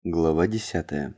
Глава 10.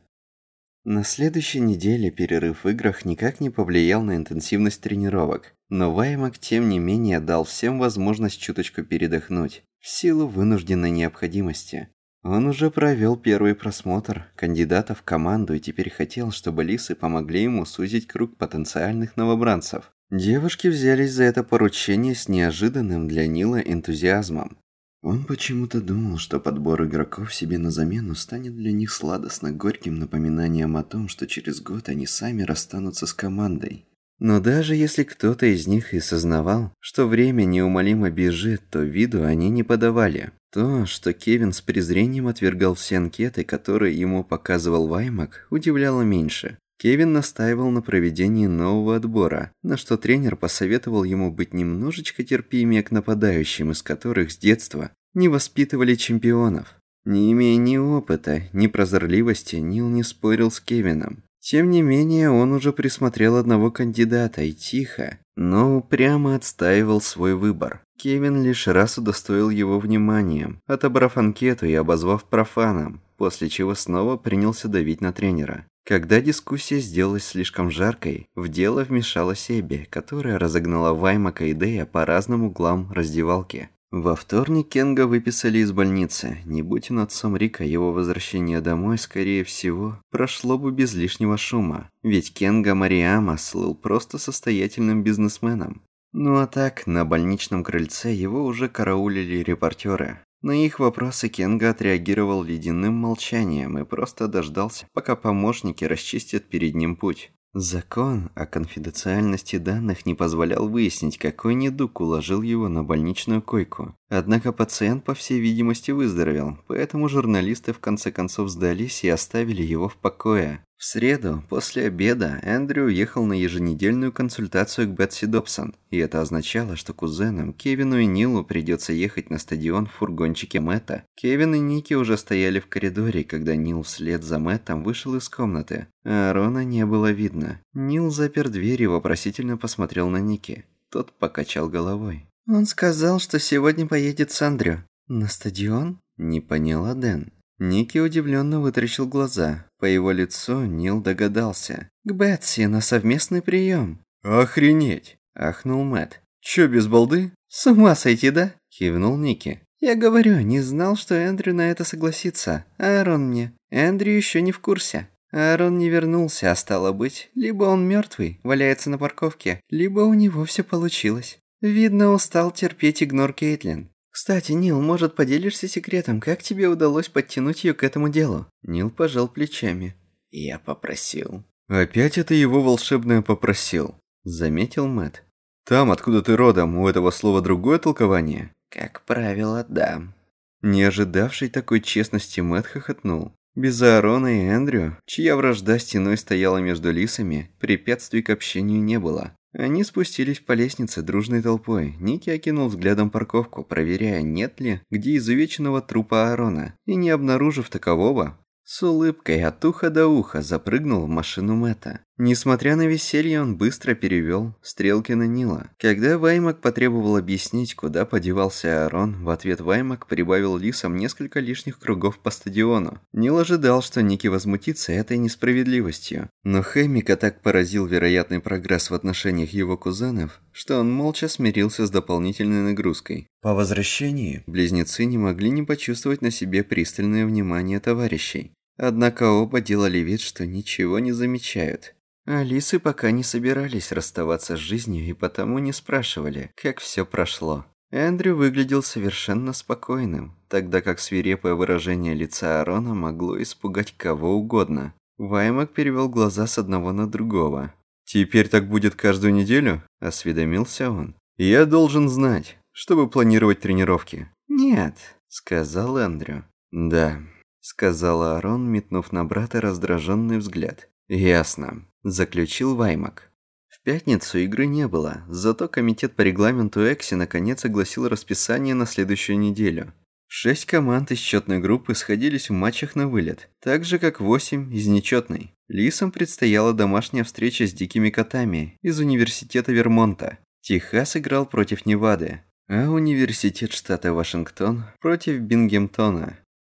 На следующей неделе перерыв в играх никак не повлиял на интенсивность тренировок, но Ваймак тем не менее дал всем возможность чуточку передохнуть, в силу вынужденной необходимости. Он уже провел первый просмотр кандидатов в команду и теперь хотел, чтобы лисы помогли ему сузить круг потенциальных новобранцев. Девушки взялись за это поручение с неожиданным для Нила энтузиазмом. Он почему-то думал, что подбор игроков себе на замену станет для них сладостно-горьким напоминанием о том, что через год они сами расстанутся с командой. Но даже если кто-то из них и сознавал, что время неумолимо бежит, то виду они не подавали. То, что Кевин с презрением отвергал все анкеты, которые ему показывал Ваймак, удивляло меньше. Кевин настаивал на проведении нового отбора, на что тренер посоветовал ему быть немножечко терпимее к нападающим, из которых с детства не воспитывали чемпионов. Не имея ни опыта, ни прозорливости, Нил не спорил с Кевином. Тем не менее, он уже присмотрел одного кандидата и тихо, но упрямо отстаивал свой выбор. Кевин лишь раз удостоил его вниманием, отобрав анкету и обозвав профаном, после чего снова принялся давить на тренера. Когда дискуссия сделалась слишком жаркой, в дело вмешалась Эбби, которая разогнала Ваймака и Дэя по разным углам раздевалки. Во вторник Кенга выписали из больницы. Не будь он отцом Рика, его возвращение домой, скорее всего, прошло бы без лишнего шума. Ведь Кенга Марияма слыл просто состоятельным бизнесменом. Ну а так, на больничном крыльце его уже караулили репортеры. На их вопросы Кенга отреагировал ледяным молчанием и просто дождался, пока помощники расчистят перед ним путь. Закон о конфиденциальности данных не позволял выяснить, какой недуг уложил его на больничную койку. Однако пациент, по всей видимости, выздоровел, поэтому журналисты в конце концов сдались и оставили его в покое. В среду, после обеда, Эндрю уехал на еженедельную консультацию к Бетси Добсон, и это означало, что кузенам Кевину и Нилу придется ехать на стадион в фургончике Мэтта. Кевин и Ники уже стояли в коридоре, когда Нил вслед за Мэттом вышел из комнаты, а Арона не было видно. Нил запер дверь и вопросительно посмотрел на Ники. Тот покачал головой. «Он сказал, что сегодня поедет с Эндрю». «На стадион?» – не поняла Дэн. Ники удивленно вытаращил глаза. По его лицу Нил догадался. «К Бетси на совместный прием». «Охренеть!» – ахнул Мэтт. «Чё, без балды?» «С ума сойти, да?» – кивнул Ники. «Я говорю, не знал, что Эндрю на это согласится. Аарон мне. Эндрю еще не в курсе. Аарон не вернулся, а стало быть, либо он мертвый, валяется на парковке, либо у него все получилось. Видно, устал терпеть игнор Кейтлин. Кстати, Нил, может, поделишься секретом, как тебе удалось подтянуть ее к этому делу?» Нил пожал плечами. «Я попросил». «Опять это его волшебное «попросил», — заметил Мэтт. «Там, откуда ты родом, у этого слова другое толкование?» «Как правило, да». Не ожидавший такой честности Мэтт хохотнул. Без Аарона и Эндрю, чья вражда стеной стояла между лисами, препятствий к общению не было. Они спустились по лестнице дружной толпой. Ники окинул взглядом парковку, проверяя, нет ли где изувеченного трупа Аарона, и не обнаружив такового, с улыбкой от уха до уха запрыгнул в машину Мэтта. Несмотря на веселье, он быстро перевел стрелки на Нила. Когда Ваймак потребовал объяснить, куда подевался Аарон, в ответ Ваймак прибавил лисам несколько лишних кругов по стадиону. Нил ожидал, что Ники возмутится этой несправедливостью. Но Хэммика так поразил вероятный прогресс в отношениях его кузенов, что он молча смирился с дополнительной нагрузкой. По возвращении близнецы не могли не почувствовать на себе пристальное внимание товарищей. Однако оба делали вид, что ничего не замечают. Алисы пока не собирались расставаться с жизнью и потому не спрашивали, как все прошло. Эндрю выглядел совершенно спокойным, тогда как свирепое выражение лица Аарона могло испугать кого угодно. Ваймак перевел глаза с одного на другого. «Теперь так будет каждую неделю?» – осведомился он. «Я должен знать, чтобы планировать тренировки». «Нет», – сказал Эндрю. «Да», – сказал Аарон, метнув на брата раздраженный взгляд. «Ясно», – заключил Ваймак. В пятницу игры не было, зато комитет по регламенту Экси наконец огласил расписание на следующую неделю. 6 команд из счетной группы сходились в матчах на вылет, так же как 8 из нечетной. Лисам предстояла домашняя встреча с дикими котами из университета Вермонта. Техас играл против Невады, а университет штата Вашингтон против Бингемтона.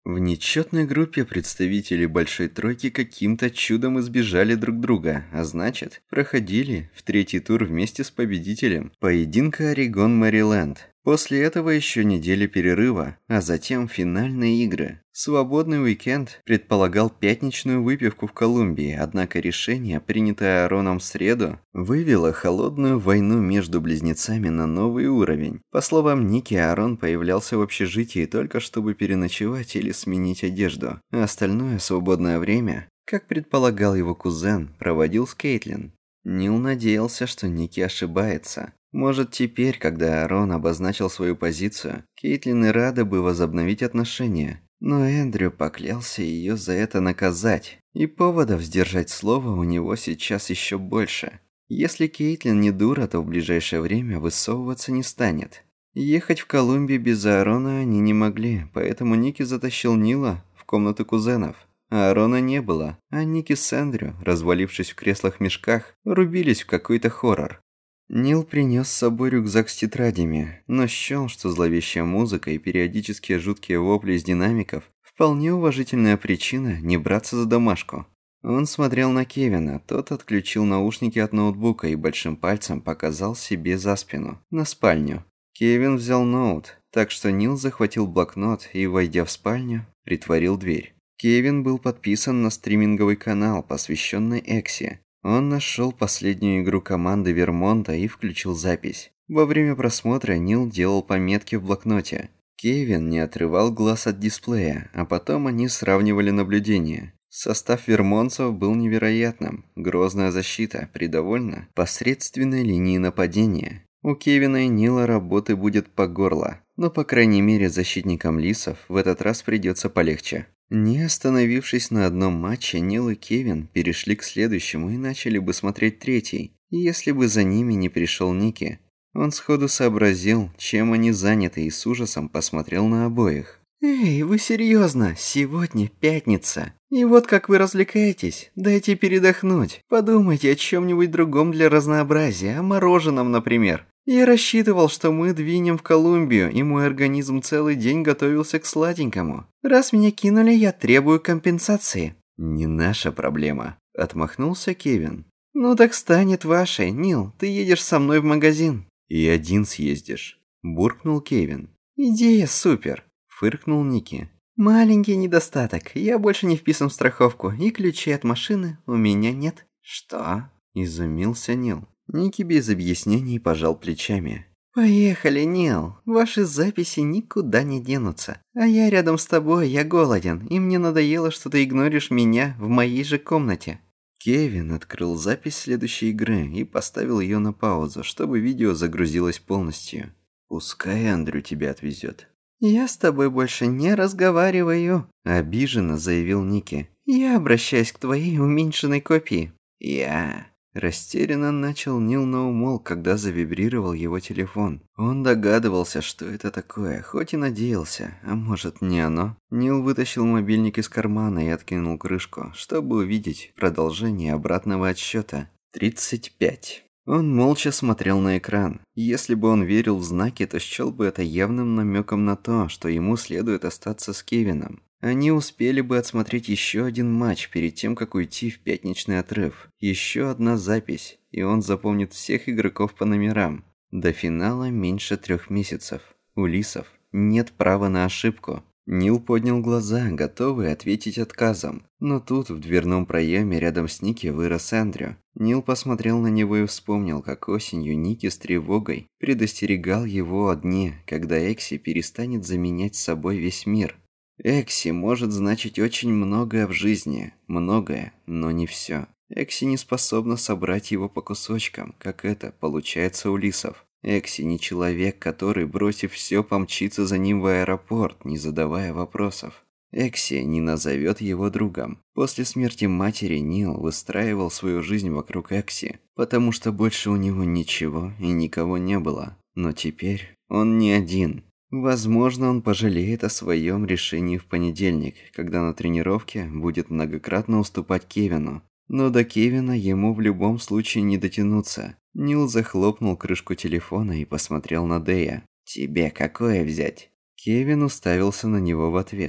В нечетной группе представители Большой Тройки каким-то чудом избежали друг друга, а значит, проходили в третий тур вместе с победителем поединка Орегон-Мэриленд. После этого еще неделя перерыва, а затем финальные игры. Свободный уикенд предполагал пятничную выпивку в Колумбии, однако решение, принятое Аароном в среду, вывело холодную войну между близнецами на новый уровень. По словам Ники, Аарон появлялся в общежитии только чтобы переночевать или сменить одежду, а остальное свободное время, как предполагал его кузен, проводил с Кейтлин. Нил надеялся, что Ники ошибается. Может, теперь, когда Аарон обозначил свою позицию, Кейтлин и рада бы возобновить отношения. Но Эндрю поклялся ее за это наказать, и поводов сдержать слово у него сейчас еще больше. Если Кейтлин не дура, то в ближайшее время высовываться не станет. Ехать в Колумбию без Аарона они не могли, поэтому Ники затащил Нила в комнату кузенов. Аарона не было, а Ники с Эндрю, развалившись в креслах-мешках, рубились в какой-то хоррор. Нил принес с собой рюкзак с тетрадями, но счёл, что зловещая музыка и периодические жуткие вопли из динамиков – вполне уважительная причина не браться за домашку. Он смотрел на Кевина, тот отключил наушники от ноутбука и большим пальцем показал себе за спину, на спальню. Кевин взял ноут, так что Нил захватил блокнот и, войдя в спальню, притворил дверь. Кевин был подписан на стриминговый канал, посвященный Экси. Он нашел последнюю игру команды Вермонта и включил запись. Во время просмотра Нил делал пометки в блокноте. Кевин не отрывал глаз от дисплея, а потом они сравнивали наблюдения. Состав вермонтцев был невероятным. Грозная защита при довольно посредственной линии нападения. У Кевина и Нила работы будет по горло, но по крайней мере защитникам лисов в этот раз придется полегче. Не остановившись на одном матче, Нил и Кевин перешли к следующему и начали бы смотреть третий, если бы за ними не пришел Ники. Он сходу сообразил, чем они заняты, и с ужасом посмотрел на обоих. «Эй, вы серьезно? Сегодня пятница. И вот как вы развлекаетесь? Дайте передохнуть. Подумайте о чем-нибудь другом для разнообразия, о мороженом, например. Я рассчитывал, что мы двинем в Колумбию, и мой организм целый день готовился к сладенькому. Раз меня кинули, я требую компенсации». «Не наша проблема», — отмахнулся Кевин. «Ну так станет вашей, Нил. Ты едешь со мной в магазин». «И один съездишь», — буркнул Кевин. «Идея супер», — фыркнул Ники. «Маленький недостаток. Я больше не вписан в страховку, и ключей от машины у меня нет». «Что?» – изумился Нил. Ники без объяснений пожал плечами. «Поехали, Нил. Ваши записи никуда не денутся. А я рядом с тобой, я голоден, и мне надоело, что ты игноришь меня в моей же комнате». Кевин открыл запись следующей игры и поставил ее на паузу, чтобы видео загрузилось полностью. «Пускай Эндрю тебя отвезет». «Я с тобой больше не разговариваю», – обиженно заявил Ники. «Я обращаюсь к твоей уменьшенной копии». «Я...» Растерянно начал Нил, но умолк, когда завибрировал его телефон. Он догадывался, что это такое, хоть и надеялся, а может не оно. Нил вытащил мобильник из кармана и откинул крышку, чтобы увидеть продолжение обратного отсчета. 35. Он молча смотрел на экран. Если бы он верил в знаки, то счел бы это явным намеком на то, что ему следует остаться с Кевином. Они успели бы отсмотреть еще один матч перед тем, как уйти в пятничный отрыв. Еще одна запись, и он запомнит всех игроков по номерам. До финала меньше 3 месяцев. У лисов нет права на ошибку. Нил поднял глаза, готовый ответить отказом. Но тут в дверном проеме рядом с Ники вырос Эндрю. Нил посмотрел на него и вспомнил, как осенью Ники с тревогой предостерегал его о дне, когда Экси перестанет заменять собой весь мир. Экси может значить очень многое в жизни. Многое, но не все. Экси не способна собрать его по кусочкам, как это получается у лисов. Экси не человек, который, бросив все, помчится за ним в аэропорт, не задавая вопросов. Экси не назовет его другом. После смерти матери Нил выстраивал свою жизнь вокруг Экси, потому что больше у него ничего и никого не было. Но теперь он не один. Возможно, он пожалеет о своем решении в понедельник, когда на тренировке будет многократно уступать Кевину. Но до Кевина ему в любом случае не дотянуться. Нил захлопнул крышку телефона и посмотрел на Дэя. «Тебе какое взять?» Кевин уставился на него в ответ.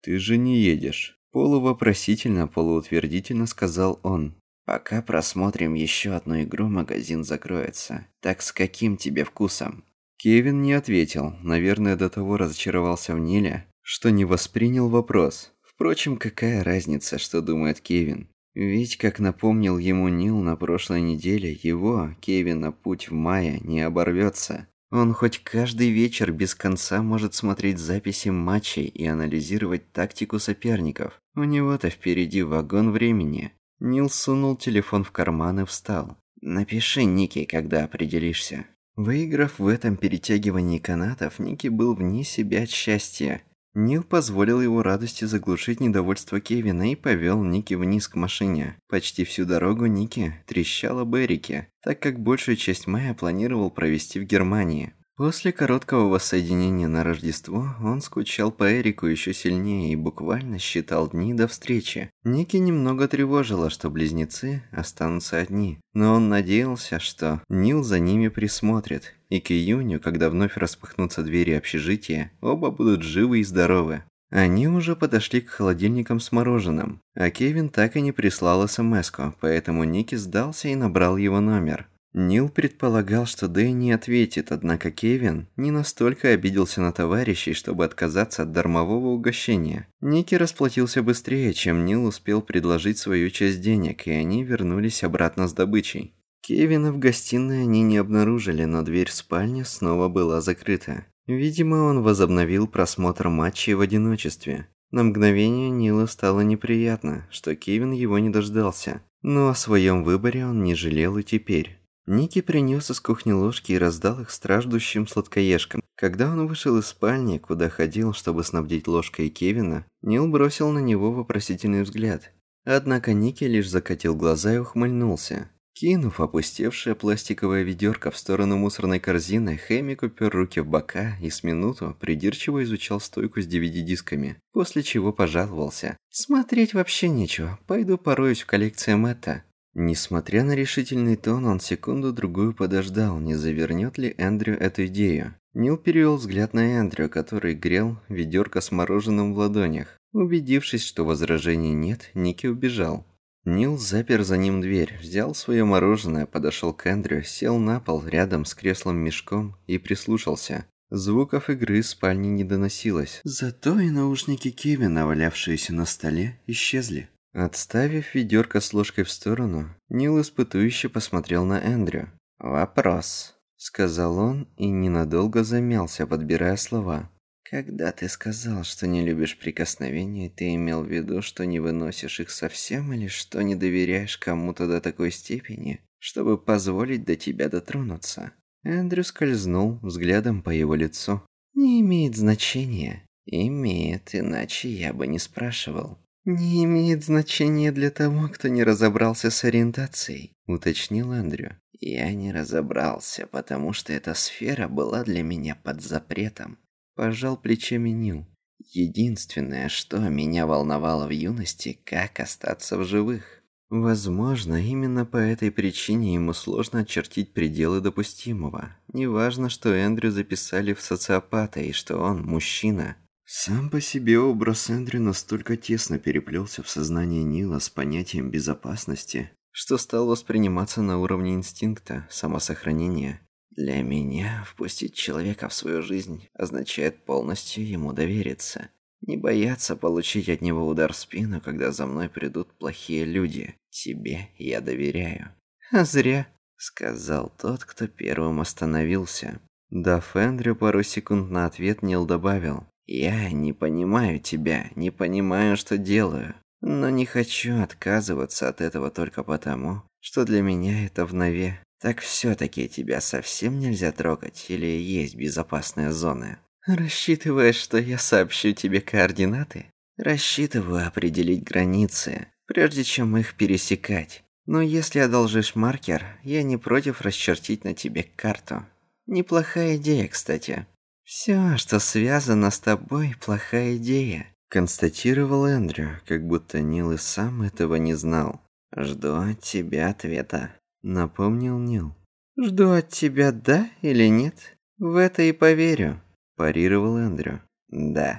«Ты же не едешь», – полувопросительно, полуутвердительно сказал он. «Пока просмотрим еще одну игру, магазин закроется. Так с каким тебе вкусом?» Кевин не ответил, наверное, до того разочаровался в Ниле, что не воспринял вопрос. Впрочем, какая разница, что думает Кевин? Ведь, как напомнил ему Нил на прошлой неделе, его, Кевина, путь в мае не оборвется. Он хоть каждый вечер без конца может смотреть записи матчей и анализировать тактику соперников. У него-то впереди вагон времени. Нил сунул телефон в карман и встал. «Напиши Нике, когда определишься». Выиграв в этом перетягивании канатов, Ники был вне себя от счастья. Нил позволил его радости заглушить недовольство Кевина и повел Ники вниз к машине. Почти всю дорогу Ники трещал об Эрике, так как большую часть мая планировал провести в Германии. После короткого воссоединения на Рождество он скучал по Эрику еще сильнее и буквально считал дни до встречи. Ники немного тревожило, что близнецы останутся одни, но он надеялся, что Нил за ними присмотрит, и к июню, когда вновь распахнутся двери общежития, оба будут живы и здоровы. Они уже подошли к холодильникам с мороженым, а Кевин так и не прислал смс-ку, поэтому Ники сдался и набрал его номер. Нил предполагал, что Дэй не ответит, однако Кевин не настолько обиделся на товарищей, чтобы отказаться от дармового угощения. Ники расплатился быстрее, чем Нил успел предложить свою часть денег, и они вернулись обратно с добычей. Кевина в гостиной они не обнаружили, но дверь в спальню снова была закрыта. Видимо, он возобновил просмотр матчей в одиночестве. На мгновение Нилу стало неприятно, что Кевин его не дождался, но о своем выборе он не жалел и теперь. Ники принес из кухни ложки и раздал их страждущим сладкоежкам. Когда он вышел из спальни, куда ходил, чтобы снабдить ложкой Кевина, Нил бросил на него вопросительный взгляд. Однако Ники лишь закатил глаза и ухмыльнулся. Кинув опустевшее пластиковое ведерко в сторону мусорной корзины, Хэмик упер руки в бока и с минуту придирчиво изучал стойку с DVD-дисками, после чего пожаловался. «Смотреть вообще нечего, пойду пороюсь в коллекции Мэтта». Несмотря на решительный тон, он секунду-другую подождал, не завернет ли Эндрю эту идею. Нил перевел взгляд на Эндрю, который грел ведерко с мороженым в ладонях. Убедившись, что возражений нет, Ники убежал. Нил запер за ним дверь, взял свое мороженое, подошел к Эндрю, сел на пол рядом с креслом-мешком и прислушался. Звуков игры из спальни не доносилось. Зато и наушники Кевина, валявшиеся на столе, исчезли. Отставив ведерко с ложкой в сторону, Нил испытующе посмотрел на Эндрю. «Вопрос», — сказал он и ненадолго замялся, подбирая слова. «Когда ты сказал, что не любишь прикосновения, ты имел в виду, что не выносишь их совсем или что не доверяешь кому-то до такой степени, чтобы позволить до тебя дотронуться?» Эндрю скользнул взглядом по его лицу. «Не имеет значения». «Имеет, иначе я бы не спрашивал». «Не имеет значения для того, кто не разобрался с ориентацией», — уточнил Эндрю. «Я не разобрался, потому что эта сфера была для меня под запретом», — пожал плечами Нил. «Единственное, что меня волновало в юности, как остаться в живых». Возможно, именно по этой причине ему сложно очертить пределы допустимого. Неважно, что Эндрю записали в социопата и что он мужчина. Сам по себе образ Эндрю настолько тесно переплелся в сознании Нила с понятием безопасности, что стал восприниматься на уровне инстинкта самосохранения. Для меня впустить человека в свою жизнь означает полностью ему довериться. Не бояться получить от него удар в спину, когда за мной придут плохие люди. Тебе я доверяю. «А зря», — сказал тот, кто первым остановился. Дав Эндрю пару секунд на ответ, Нил добавил. «Я не понимаю тебя, не понимаю, что делаю, но не хочу отказываться от этого только потому, что для меня это внове. Так все-таки тебя совсем нельзя трогать или есть безопасная зона?» «Рассчитываешь, что я сообщу тебе координаты?» «Рассчитываю определить границы, прежде чем их пересекать. Но если одолжишь маркер, я не против расчертить на тебе карту. Неплохая идея, кстати». «Все, что связано с тобой, плохая идея», — констатировал Эндрю, как будто Нил и сам этого не знал. «Жду от тебя ответа», — напомнил Нил. «Жду от тебя да или нет? В это и поверю», — парировал Эндрю. «Да».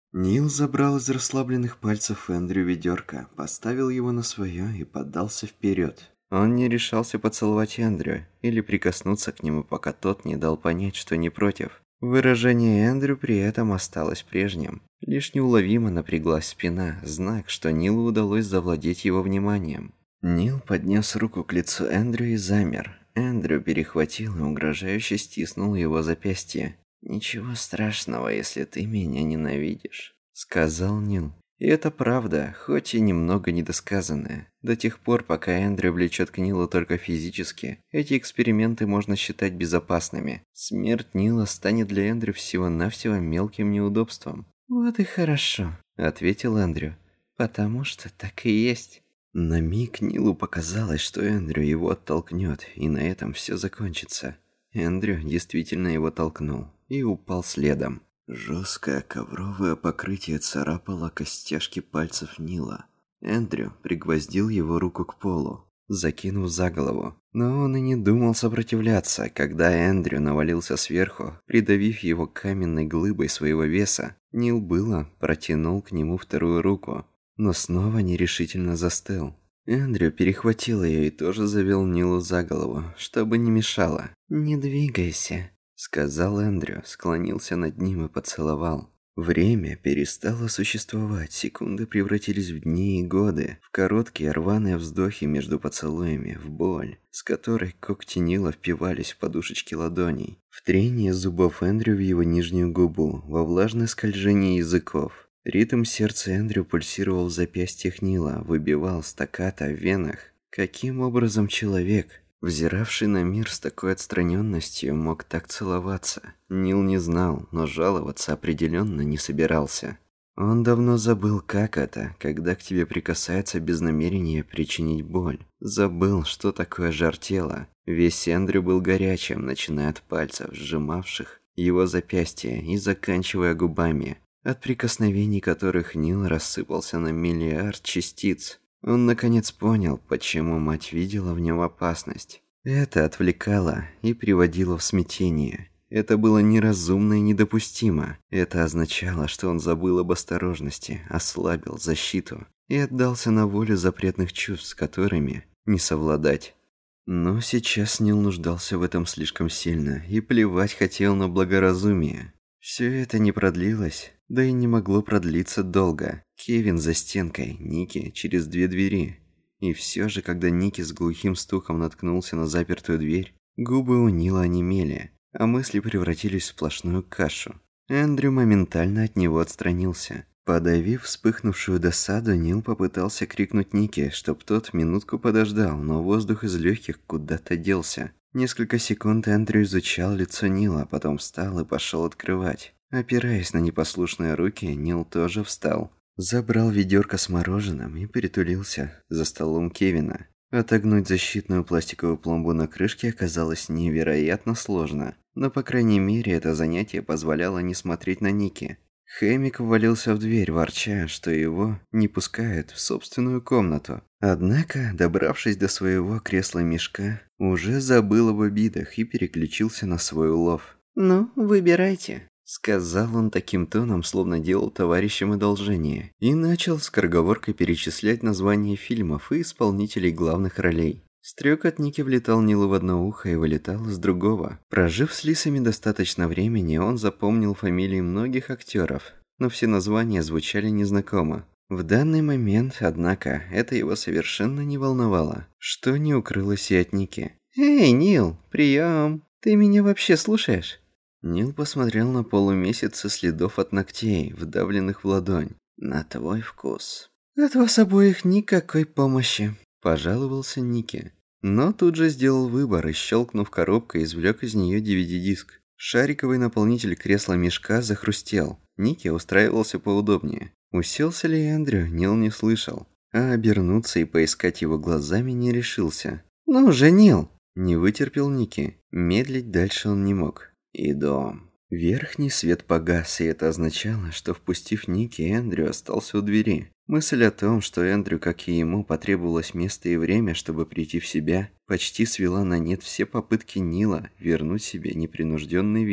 Нил забрал из расслабленных пальцев Эндрю ведерко, поставил его на свое и поддался вперед. Он не решался поцеловать Эндрю или прикоснуться к нему, пока тот не дал понять, что не против. Выражение Эндрю при этом осталось прежним. Лишь неуловимо напряглась спина, знак, что Нилу удалось завладеть его вниманием. Нил поднес руку к лицу Эндрю и замер. Эндрю перехватил и угрожающе стиснул его запястье. «Ничего страшного, если ты меня ненавидишь», — сказал Нил. И это правда, хоть и немного недосказанная. До тех пор, пока Эндрю влечет к Нилу только физически, эти эксперименты можно считать безопасными. Смерть Нила станет для Эндрю всего-навсего мелким неудобством. «Вот и хорошо», — ответил Эндрю, — «потому что так и есть». На миг Нилу показалось, что Эндрю его оттолкнет, и на этом все закончится. Эндрю действительно его толкнул и упал следом. Жесткое ковровое покрытие царапало костяшки пальцев Нила. Эндрю пригвоздил его руку к полу, закинув за голову. Но он и не думал сопротивляться, когда Эндрю навалился сверху, придавив его каменной глыбой своего веса. Нил было протянул к нему вторую руку, но снова нерешительно застыл. Эндрю перехватил ее и тоже завел Нилу за голову, чтобы не мешало. «Не двигайся», — сказал Эндрю, склонился над ним и поцеловал. Время перестало существовать, секунды превратились в дни и годы, в короткие рваные вздохи между поцелуями, в боль, с которой когти Нила впивались в подушечки ладоней, в трение зубов Эндрю в его нижнюю губу, во влажное скольжение языков. Ритм сердца Эндрю пульсировал в запястьях Нила, выбивал стаккато в венах. Каким образом человек, взиравший на мир с такой отстраненностью, мог так целоваться? Нил не знал, но жаловаться определенно не собирался. Он давно забыл, как это, когда к тебе прикасаются без намерения причинить боль. Забыл, что такое жар тела. Весь Эндрю был горячим, начиная от пальцев, сжимавших его запястье, и заканчивая губами, от прикосновений которых Нил рассыпался на миллиард частиц. Он наконец понял, почему мать видела в нем опасность. Это отвлекало и приводило в смятение. Это было неразумно и недопустимо. Это означало, что он забыл об осторожности, ослабил защиту и отдался на волю запретных чувств, с которыми не совладать. Но сейчас Нил нуждался в этом слишком сильно и плевать хотел на благоразумие. Все это не продлилось, да и не могло продлиться долго. Кевин за стенкой, Ники через 2 двери. И все же, когда Ники с глухим стуком наткнулся на запертую дверь, губы у Нила онемели, а мысли превратились в сплошную кашу. Эндрю моментально от него отстранился. Подавив вспыхнувшую досаду, Нил попытался крикнуть Нике, чтоб тот минутку подождал, но воздух из легких куда-то делся. Несколько секунд Эндрю изучал лицо Нила, потом встал и пошел открывать. Опираясь на непослушные руки, Нил тоже встал. Забрал ведерко с мороженым и притулился за столом Кевина. Отогнуть защитную пластиковую пломбу на крышке оказалось невероятно сложно, но по крайней мере это занятие позволяло не смотреть на Ники. Хэмик ввалился в дверь, ворча, что его не пускают в собственную комнату. Однако, добравшись до своего кресла-мешка, уже забыл об обидах и переключился на свой улов. «Ну, выбирайте», — сказал он таким тоном, словно делал товарищам одолжение, и начал скороговоркой перечислять названия фильмов и исполнителей главных ролей. Стрёк от Ники влетал Нилу в одно ухо и вылетал из другого. Прожив с лисами достаточно времени, он запомнил фамилии многих актеров, но все названия звучали незнакомо. В данный момент, однако, это его совершенно не волновало, что не укрылось и от Ники. «Эй, Нил, прием! Ты меня вообще слушаешь?» Нил посмотрел на полумесяц со следов от ногтей, вдавленных в ладонь. «На твой вкус». «От вас обоих никакой помощи», – пожаловался Ники. Но тут же сделал выбор и, щелкнув коробкой, извлек из нее DVD-диск. Шариковый наполнитель кресла-мешка захрустел. Ники устраивался поудобнее. Уселся ли Эндрю, Нил не слышал, а обернуться и поискать его глазами не решился. «Ну же, Нил!» Не вытерпел Ники. Медлить дальше он не мог. «Иду». Верхний свет погас, и это означало, что, впустив Ники, Эндрю остался у двери. Мысль о том, что Эндрю, как и ему, потребовалось место и время, чтобы прийти в себя, почти свела на нет все попытки Нила вернуть себе непринужденный вид.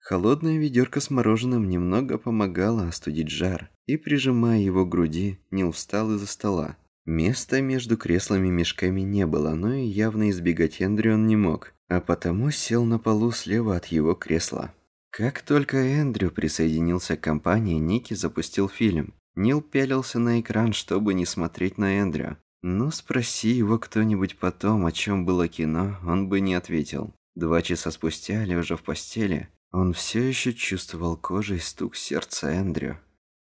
Холодная ведерко с мороженым немного помогало остудить жар, и, прижимая его к груди, Нил встал из-за стола. Места между креслами и мешками не было, но и явно избегать Эндрю он не мог, а потому сел на полу слева от его кресла. Как только Эндрю присоединился к компании, Ники запустил фильм. Нил пялился на экран, чтобы не смотреть на Эндрю. Но спроси его кто-нибудь потом, о чем было кино, он бы не ответил. 2 часа спустя, лежа в постели, он все еще чувствовал кожей стук сердца Эндрю.